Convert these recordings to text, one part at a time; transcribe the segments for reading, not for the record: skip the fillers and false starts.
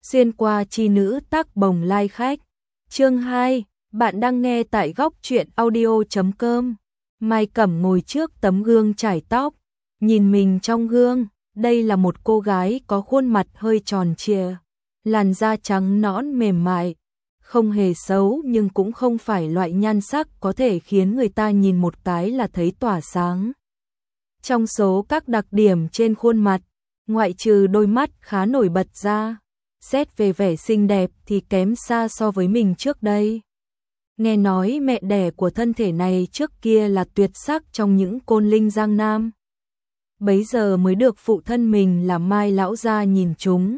Xuyên qua chi nữ tác bồng lai khách. Chương 2, bạn đang nghe tại góc truyện audio.com. Mai Cẩm ngồi trước tấm gương chải tóc, nhìn mình trong gương, đây là một cô gái có khuôn mặt hơi tròn trịa, làn da trắng nõn mềm mại, không hề xấu nhưng cũng không phải loại nhan sắc có thể khiến người ta nhìn một cái là thấy tỏa sáng. Trong số các đặc điểm trên khuôn mặt, ngoại trừ đôi mắt khá nổi bật ra, xét về vẻ xinh đẹp thì kém xa so với mình trước đây. Nghe nói mẹ đẻ của thân thể này trước kia là tuyệt sắc trong những côn linh Giang Nam. Bấy giờ mới được phụ thân mình là Mai lão gia nhìn trúng.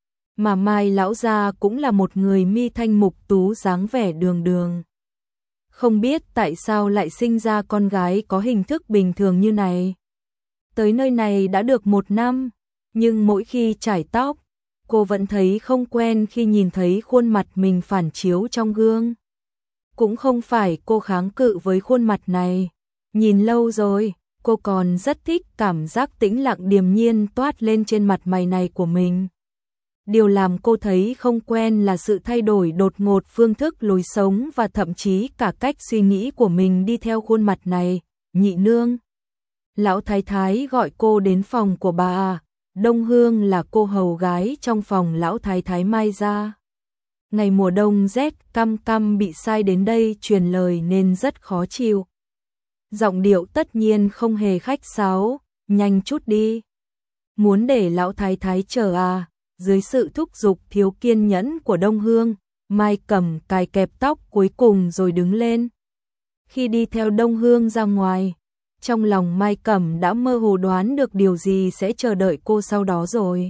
Mà Mai lão gia cũng là một người mi thanh mục tú dáng vẻ đường đường. Không biết tại sao lại sinh ra con gái có hình thức bình thường như này. Tới nơi này đã được 1 năm, nhưng mỗi khi chải tóc, cô vẫn thấy không quen khi nhìn thấy khuôn mặt mình phản chiếu trong gương. Cũng không phải cô kháng cự với khuôn mặt này, nhìn lâu rồi, cô còn rất thích cảm giác tĩnh lặng điềm nhiên toát lên trên mặt mày này của mình. Điều làm cô thấy không quen là sự thay đổi đột ngột phương thức lối sống và thậm chí cả cách suy nghĩ của mình đi theo khuôn mặt này. Nhị nương. Lão thái thái gọi cô đến phòng của bà. Đông Hương là cô hầu gái trong phòng lão thái thái Mai gia. Ngày mùa đông rét căm căm bị sai đến đây truyền lời nên rất khó chịu. Giọng điệu tất nhiên không hề khách sáo, nhanh chút đi. Muốn để lão thái thái chờ à? Dưới sự thúc giục thiếu kiên nhẫn của Đông Hương, Mai Cẩm cài kẹp tóc cuối cùng rồi đứng lên. Khi đi theo Đông Hương ra ngoài, trong lòng Mai Cẩm đã mơ hồ đoán được điều gì sẽ chờ đợi cô sau đó rồi.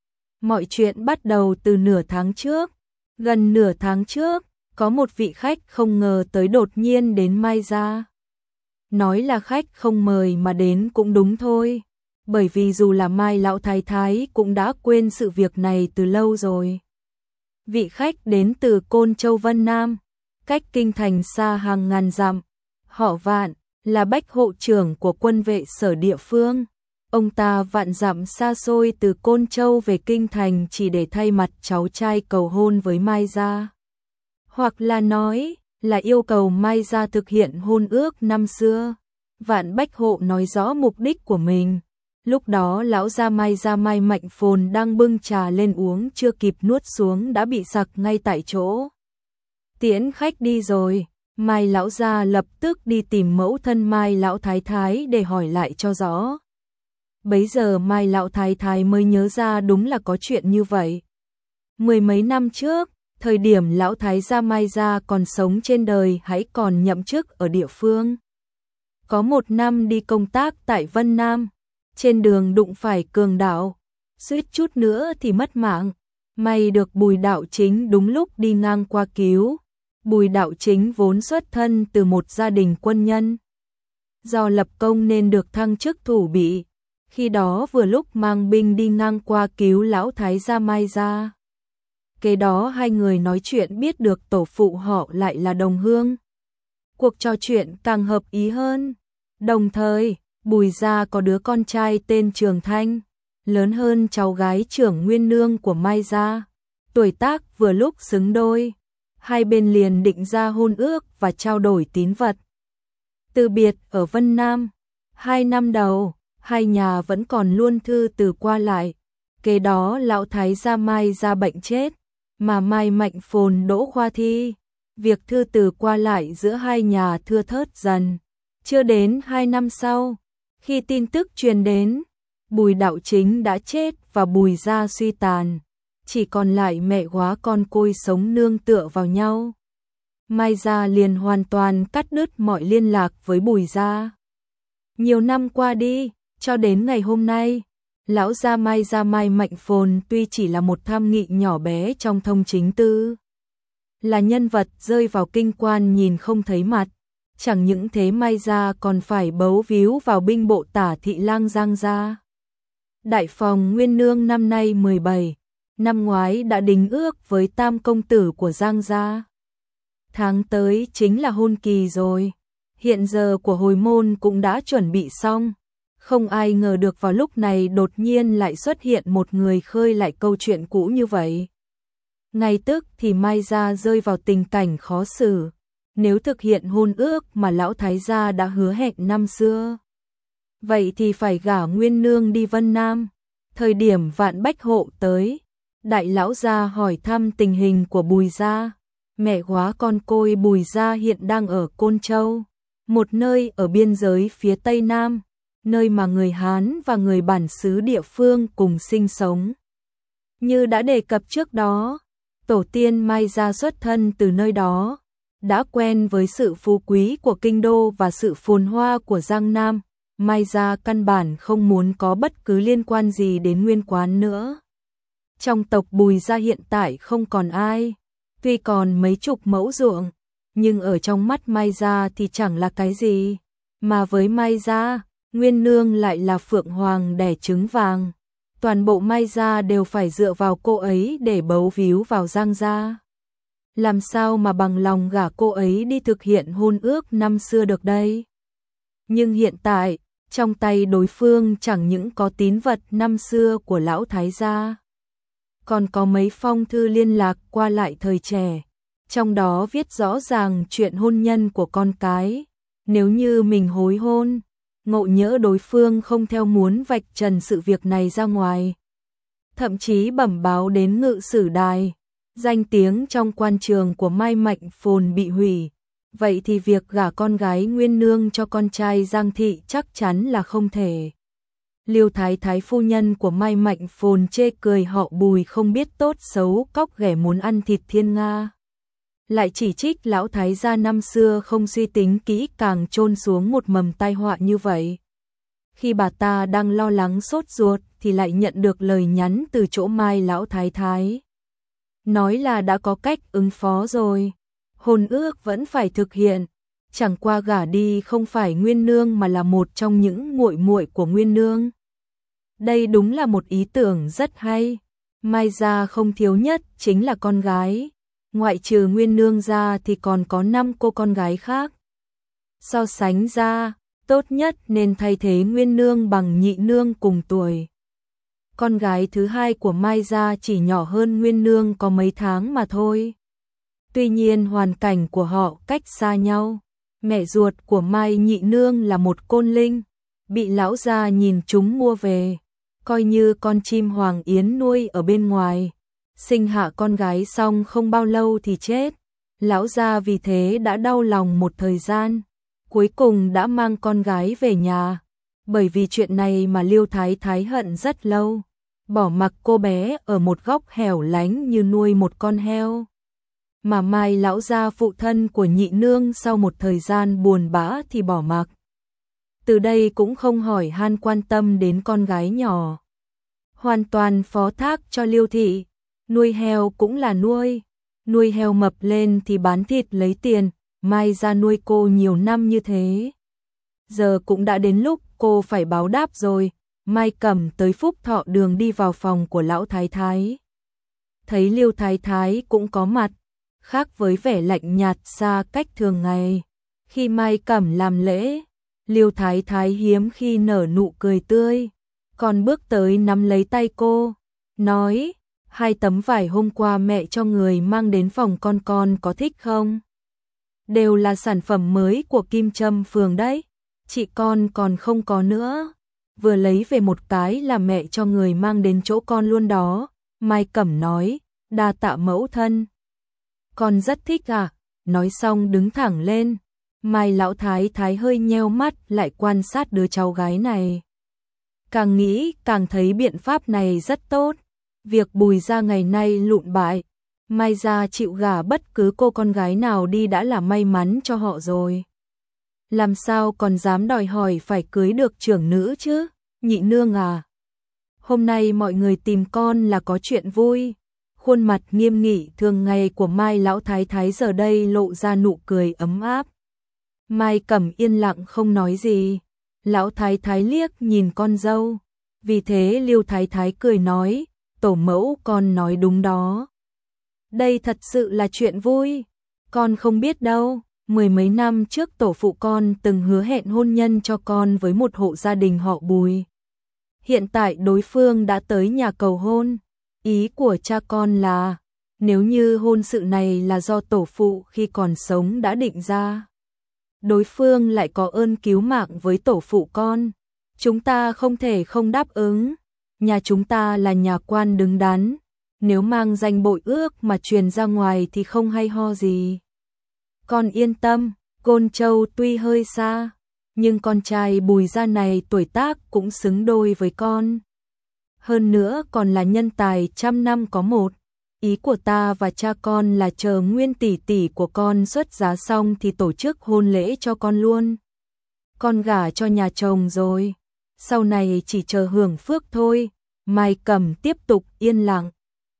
Mọi chuyện bắt đầu từ nửa tháng trước. Gần nửa tháng trước, có một vị khách không ngờ tới đột nhiên đến Mai gia. Nói là khách không mời mà đến cũng đúng thôi, bởi vì dù là Mai lão thái thái cũng đã quên sự việc này từ lâu rồi. Vị khách đến từ Côn Châu Vân Nam, cách kinh thành xa hàng ngàn dặm, họ Vạn, là bách hộ trưởng của quân vệ sở địa phương. Ông ta vạn dặm xa xôi từ Côn Châu về kinh thành chỉ để thay mặt cháu trai cầu hôn với Mai gia. Hoặc là nói là yêu cầu Mai gia thực hiện hôn ước năm xưa. Vạn bách hộ nói rõ mục đích của mình. Lúc đó lão gia Mai Mạnh Phồn đang bưng trà lên uống chưa kịp nuốt xuống đã bị sặc ngay tại chỗ. Tiễn khách đi rồi, Mai lão gia lập tức đi tìm mẫu thân Mai lão thái thái để hỏi lại cho rõ. Bấy giờ Mai lão thái thái mới nhớ ra đúng là có chuyện như vậy. 10 mấy năm trước, thời điểm lão thái gia Mai gia còn sống trên đời hãy còn nhậm chức ở địa phương. Có 1 năm đi công tác tại Vân Nam, trên đường đụng phải cường đạo, suýt chút nữa thì mất mạng. May được Bùi Đạo Chính đúng lúc đi ngang qua cứu. Bùi Đạo Chính vốn xuất thân từ một gia đình quân nhân. Do lập công nên được thăng chức thủ bị. Khi đó vừa lúc mang binh đi ngang qua cứu lão thái gia Mai gia. Kế đó hai người nói chuyện biết được tổ phụ họ lại là Đồng Hương. Cuộc trò chuyện càng hợp ý hơn. Đồng thời, Bùi gia có đứa con trai tên Trường Thanh, lớn hơn cháu gái Trưởng Nguyên Nương của Mai gia. Tuổi tác vừa lúc xứng đôi. Hai bên liền định ra hôn ước và trao đổi tín vật. Từ biệt ở Vân Nam, 2 năm đầu, hai nhà vẫn còn luôn thư từ qua lại. Kế đó lão thái gia Mai gia bệnh chết, mà Mai Mạnh Phồn đỗ khoa thi. Việc thư từ qua lại giữa hai nhà thưa thớt dần. Chưa đến 2 năm sau, khi tin tức truyền đến, Bùi Đạo Chính đã chết và Bùi gia suy tàn. Chỉ còn lại mẹ góa con côi sống nương tựa vào nhau. Mai gia liền hoàn toàn cắt đứt mọi liên lạc với Bùi gia. Nhiều năm qua đi, cho đến ngày hôm nay, lão gia Mai Mạnh Phồn tuy chỉ là một tham nghị nhỏ bé trong thông chính tư, là nhân vật rơi vào kinh quan nhìn không thấy mặt, chẳng những thế Mai gia còn phải bấu víu vào binh bộ tả thị lang Giang gia. Đại phòng Nguyên Nương năm nay 17, năm ngoái đã đính ước với tam công tử của Giang gia. Tháng tới chính là hôn kỳ rồi, hiện giờ của hồi môn cũng đã chuẩn bị xong. Không ai ngờ được vào lúc này đột nhiên lại xuất hiện một người khơi lại câu chuyện cũ như vậy. Ngay tức thì Mai gia rơi vào tình cảnh khó xử. Nếu thực hiện hôn ước mà lão thái gia đã hứa hẹn năm xưa, vậy thì phải gả Nguyên nương đi Vân Nam. Thời điểm Vạn Bách Hộ tới, đại lão gia hỏi thăm tình hình của Bùi gia. Mẹ góa con côi Bùi gia hiện đang ở Côn Châu, một nơi ở biên giới phía Tây Nam, nơi mà người Hán và người bản xứ địa phương cùng sinh sống. Như đã đề cập trước đó, tổ tiên Mai gia xuất thân từ nơi đó, đã quen với sự phú quý của kinh đô và sự phồn hoa của Giang Nam. Mai gia căn bản không muốn có bất cứ liên quan gì đến Nguyên quán nữa. Trong tộc Bùi gia hiện tại không còn ai, tuy còn mấy chục mẫu ruộng, nhưng ở trong mắt Mai gia thì chẳng là cái gì. Mà với Mai gia, Nguyên nương lại là phượng hoàng đẻ trứng vàng. Toàn bộ Mai gia đều phải dựa vào cô ấy để bấu víu vào Giang gia. Làm sao mà bằng lòng gả cô ấy đi thực hiện hôn ước năm xưa được đây? Nhưng hiện tại, trong tay đối phương chẳng những có tín vật năm xưa của lão thái gia, còn có mấy phong thư liên lạc qua lại thời trẻ, trong đó viết rõ ràng chuyện hôn nhân của con cái. Nếu như mình hối hôn, ngộ nhỡ đối phương không theo muốn vạch trần sự việc này ra ngoài, thậm chí bẩm báo đến ngự sử đài, danh tiếng trong quan trường của Mai Mạnh Phồn bị hủy, vậy thì việc gả con gái Nguyên nương cho con trai Giang thị chắc chắn là không thể. Liêu Thái Thái phu nhân của Mai Mạnh Phồn chê cười họ Bùi không biết tốt xấu, cóc ghẻ muốn ăn thịt thiên nga. Lại chỉ trích lão thái gia năm xưa không suy tính kỹ càng chôn xuống một mầm tai họa như vậy. Khi bà ta đang lo lắng sốt ruột thì lại nhận được lời nhắn từ chỗ Mai lão thái thái. Nói là đã có cách ứng phó rồi, hôn ước vẫn phải thực hiện, chẳng qua gả đi không phải Nguyên nương mà là một trong những muội muội của Nguyên nương. Đây đúng là một ý tưởng rất hay. Mai gia không thiếu nhất chính là con gái, ngoại trừ Nguyên nương ra thì còn có 5 cô con gái khác. So sánh ra, tốt nhất nên thay thế Nguyên nương bằng Nhị nương cùng tuổi. Con gái thứ hai của Mai gia chỉ nhỏ hơn Nguyên nương có mấy tháng mà thôi. Tuy nhiên hoàn cảnh của họ cách xa nhau. Mẹ ruột của Mai Nhị nương là một côn linh, bị lão gia nhìn chúng mua về, coi như con chim hoàng yến nuôi ở bên ngoài. Sinh hạ con gái xong không bao lâu thì chết. Lão gia vì thế đã đau lòng một thời gian, cuối cùng đã mang con gái về nhà. Bởi vì chuyện này mà Liêu Thái Thái hận rất lâu, bỏ mặc cô bé ở một góc hẻo lánh như nuôi một con heo. Mà Mai lão gia phụ thân của Nhị nương sau một thời gian buồn bã thì bỏ mặc. Từ đây cũng không hỏi han quan tâm đến con gái nhỏ, hoàn toàn phó thác cho Liêu thị. Nuôi heo cũng là nuôi heo mập lên thì bán thịt lấy tiền. Mai gia nuôi cô nhiều năm như thế, giờ cũng đã đến lúc cô phải báo đáp rồi. Mai Cẩm tới Phúc Thọ Đường đi vào phòng của lão thái thái, thấy Liêu Thái Thái cũng có mặt, khác với vẻ lạnh nhạt xa cách thường ngày. Khi Mai Cẩm làm lễ, Liêu Thái Thái hiếm khi nở nụ cười tươi, còn bước tới nắm lấy tay cô, nói: 2 tấm vải hôm qua mẹ cho người mang đến phòng con có thích không? Đều là sản phẩm mới của Kim Trâm Phường đấy, chị con còn không có nữa. Vừa lấy về một cái là mẹ cho người mang đến chỗ con luôn đó. Mai Cẩm nói: đa tạ mẫu thân. Con rất thích à? Nói xong đứng thẳng lên. Mai lão thái thái hơi nheo mắt lại quan sát đứa cháu gái này. Càng nghĩ càng thấy biện pháp này rất tốt. Việc Bùi gia ngày nay lụn bại, Mai gia chịu gả bất cứ cô con gái nào đi đã là may mắn cho họ rồi. Làm sao còn dám đòi hỏi phải cưới được trưởng nữ chứ? Nhị nương à, hôm nay mọi người tìm con là có chuyện vui. Khuôn mặt nghiêm nghị thường ngày của Mai lão thái thái giờ đây lộ ra nụ cười ấm áp. Mai Cẩm yên lặng không nói gì. Lão thái thái liếc nhìn con dâu, vì thế Liêu Thái Thái cười nói: tổ mẫu con nói đúng đó. Đây thật sự là chuyện vui. Con không biết đâu, 10 mấy năm trước tổ phụ con từng hứa hẹn hôn nhân cho con với một hộ gia đình họ Bùi. Hiện tại đối phương đã tới nhà cầu hôn. Ý của cha con là Nếu như hôn sự này là do tổ phụ khi còn sống đã định ra, đối phương lại có ơn cứu mạng với tổ phụ con, chúng ta không thể không đáp ứng. Nhà chúng ta là nhà quan đứng đắn, nếu mang danh bội ước mà truyền ra ngoài thì không hay ho gì. Con yên tâm, Côn Châu tuy hơi xa, nhưng con trai Bùi gia này tuổi tác cũng xứng đôi với con. Hơn nữa còn là nhân tài trăm năm có một. Ý của ta và cha con là chờ Nguyên tỷ tỷ của con xuất giá xong thì tổ chức hôn lễ cho con luôn. Con gả cho nhà chồng rồi, sau này chỉ chờ hưởng phước thôi. Mai Cẩm tiếp tục yên lặng.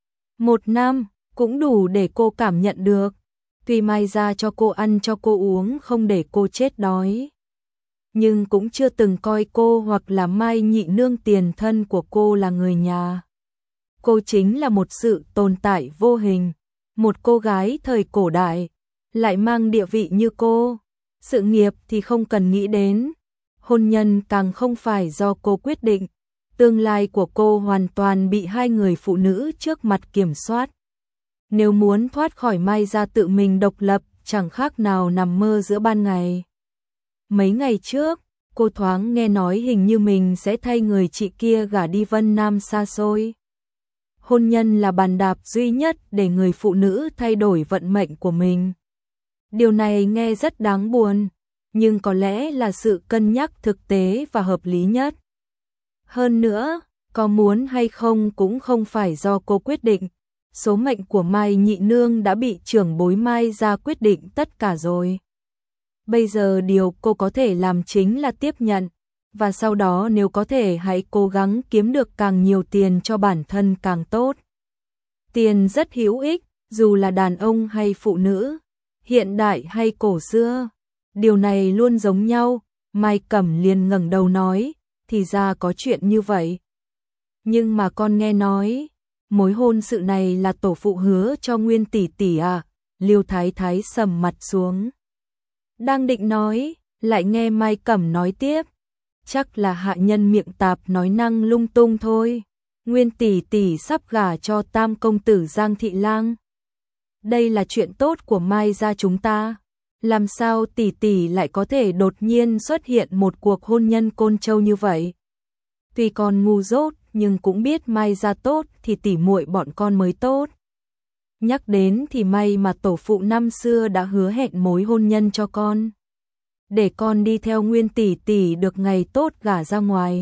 1 năm cũng đủ để cô cảm nhận được. Tuy Mai ra cho cô ăn cho cô uống không để cô chết đói, nhưng cũng chưa từng coi cô hoặc là Mai nhị nương tiền thân của cô là người nhà. Cô chính là một sự tồn tại vô hình, một cô gái thời cổ đại, lại mang địa vị như cô. Sự nghiệp thì không cần nghĩ đến, hôn nhân càng không phải do cô quyết định. Tương lai của cô hoàn toàn bị hai người phụ nữ trước mặt kiểm soát. Nếu muốn thoát khỏi Mai gia tự mình độc lập, chẳng khác nào nằm mơ giữa ban ngày. Mấy ngày trước, cô thoáng nghe nói hình như mình sẽ thay người chị kia gả đi Vân Nam xa xôi. Hôn nhân là bàn đạp duy nhất để người phụ nữ thay đổi vận mệnh của mình. Điều này nghe rất đáng buồn, nhưng có lẽ là sự cân nhắc thực tế và hợp lý nhất. Hơn nữa, có muốn hay không cũng không phải do cô quyết định. Số mệnh của Mai nhị nương đã bị trưởng bối Mai ra quyết định tất cả rồi. Bây giờ điều cô có thể làm chính là tiếp nhận, và sau đó nếu có thể hãy cố gắng kiếm được càng nhiều tiền cho bản thân càng tốt. Tiền rất hữu ích, dù là đàn ông hay phụ nữ, hiện đại hay cổ xưa. Điều này luôn giống nhau. Mai Cẩm liền ngẩng đầu nói, thì ra có chuyện như vậy. Nhưng mà con nghe nói, mối hôn sự này là tổ phụ hứa cho Nguyên tỷ tỷ à? Liêu Thái Thái sầm mặt xuống. Đang định nói, lại nghe Mai Cẩm nói tiếp. Chắc là hạ nhân miệng tạp nói năng lung tung thôi. Nguyên tỷ tỷ sắp gả cho tam công tử Giang Thị Lang. Đây là chuyện tốt của Mai gia chúng ta. Làm sao tỷ tỷ lại có thể đột nhiên xuất hiện một cuộc hôn nhân Côn Châu như vậy? Tuy con ngu dốt, nhưng cũng biết Mai gia tốt thì tỷ muội bọn con mới tốt. Nhắc đến thì may mà tổ phụ năm xưa đã hứa hẹn mối hôn nhân cho con, để con đi theo Nguyên tỷ tỷ được ngày tốt gả ra ngoài.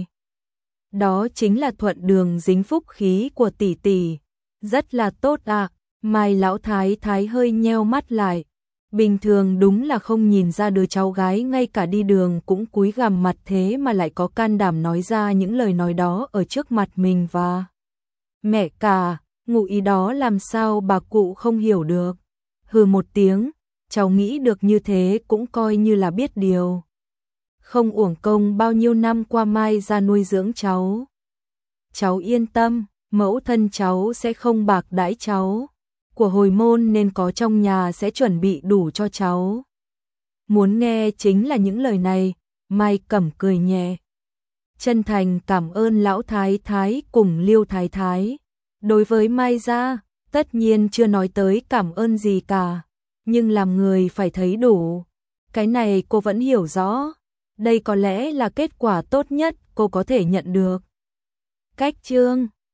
Đó chính là thuận đường dính phúc khí của tỷ tỷ. Rất là tốt à. Mai lão thái thái hơi nheo mắt lại. Bình thường đúng là không nhìn ra đứa cháu gái ngay cả đi đường cũng cúi gằm mặt, thế mà lại có can đảm nói ra những lời nói đó ở trước mặt mình và mẹ cả. Ngụ ý đó làm sao bà cụ không hiểu được. Hừ một tiếng, cháu nghĩ được như thế cũng coi như là biết điều. Không uổng công bao nhiêu năm qua Mai ra nuôi dưỡng cháu. Cháu yên tâm, mẫu thân cháu sẽ không bạc đãi cháu. Của hồi môn nên có trong nhà sẽ chuẩn bị đủ cho cháu. Muốn nghe chính là những lời này. Mai Cẩm cười nhẹ. Chân thành cảm ơn lão thái thái cùng Liêu thái thái. Đối với Mai gia, tất nhiên chưa nói tới cảm ơn gì cả, nhưng làm người phải thấy đủ. Cái này cô vẫn hiểu rõ. Đây có lẽ là kết quả tốt nhất cô có thể nhận được. Cách chương